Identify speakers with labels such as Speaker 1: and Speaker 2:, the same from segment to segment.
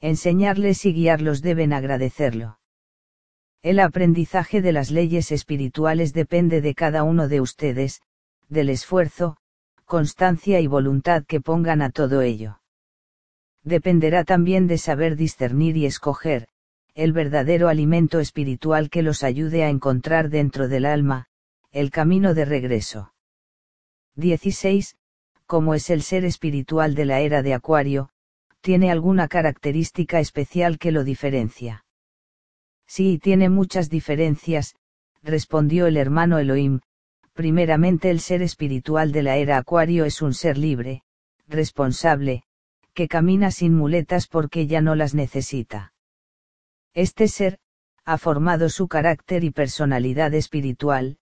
Speaker 1: enseñarles y guiarlos deben agradecerlo. El aprendizaje de las leyes espirituales depende de cada uno de ustedes, del esfuerzo, constancia y voluntad que pongan a todo ello. Dependerá también de saber discernir y escoger, el verdadero alimento espiritual que los ayude a encontrar dentro del alma, el camino de regreso. 16. Como es el ser espiritual de la era de Acuario, ¿tiene alguna característica especial que lo diferencia? Sí, tiene muchas diferencias, respondió el hermano Elohim. Primeramente, el ser espiritual de la era Acuario es un ser libre, responsable, que camina sin muletas porque ya no las necesita. Este ser, ha formado su carácter y personalidad espiritual,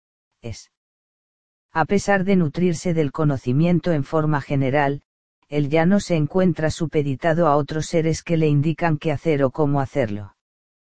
Speaker 1: a pesar de nutrirse del conocimiento en forma general, él ya no se encuentra supeditado a otros seres que le indican qué hacer o cómo hacerlo.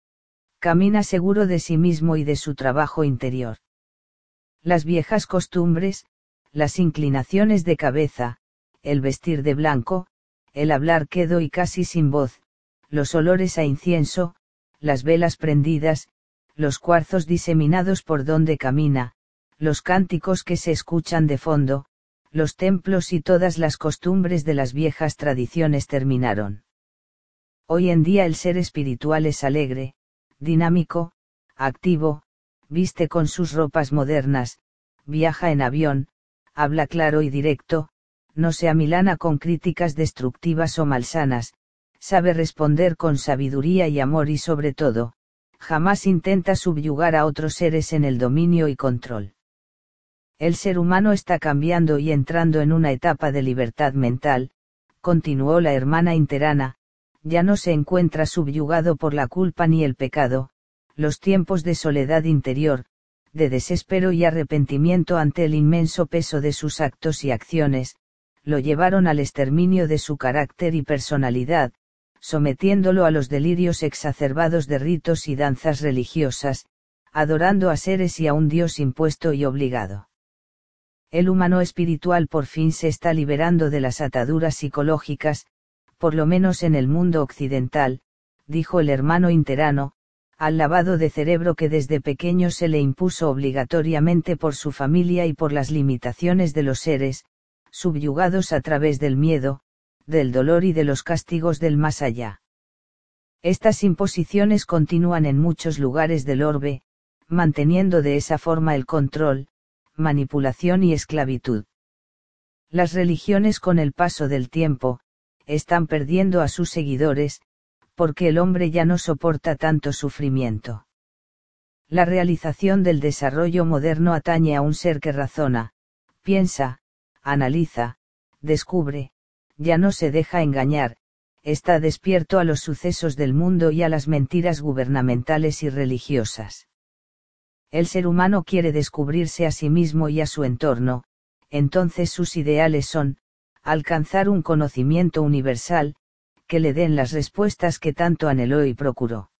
Speaker 1: Camina seguro de sí mismo y de su trabajo interior. Las viejas costumbres, las inclinaciones de cabeza, el vestir de blanco, el hablar quedo y casi sin voz, los olores a incienso, las velas prendidas, los cuarzos diseminados por donde camina, los cánticos que se escuchan de fondo, los templos y todas las costumbres de las viejas tradiciones terminaron. Hoy en día el ser espiritual es alegre, dinámico, activo, viste con sus ropas modernas, viaja en avión, habla claro y directo, no se amilana con críticas destructivas o malsanas, sabe responder con sabiduría y amor y sobre todo, jamás intenta subyugar a otros seres en el dominio y control. El ser humano está cambiando y entrando en una etapa de libertad mental, continuó la hermana Interana, ya no se encuentra subyugado por la culpa ni el pecado, los tiempos de soledad interior, de desespero y arrepentimiento ante el inmenso peso de sus actos y acciones, lo llevaron al exterminio de su carácter y personalidad, sometiéndolo a los delirios exacerbados de ritos y danzas religiosas, adorando a seres y a un Dios impuesto y obligado. El humano espiritual por fin se está liberando de las ataduras psicológicas, por lo menos en el mundo occidental, dijo el hermano Interano, al lavado de cerebro que desde pequeño se le impuso obligatoriamente por su familia y por las limitaciones de los seres, subyugados a través del miedo, del dolor y de los castigos del más allá. Estas imposiciones continúan en muchos lugares del orbe, manteniendo de esa forma el control, manipulación y esclavitud. Las religiones con el paso del tiempo, están perdiendo a sus seguidores, porque el hombre ya no soporta tanto sufrimiento. La realización del desarrollo moderno atañe a un ser que razona, piensa, analiza, descubre, ya no se deja engañar, está despierto a los sucesos del mundo y a las mentiras gubernamentales y religiosas. El ser humano quiere descubrirse a sí mismo y a su entorno, entonces sus ideales son, alcanzar un conocimiento universal, que le den las respuestas que tanto anheló y procuró.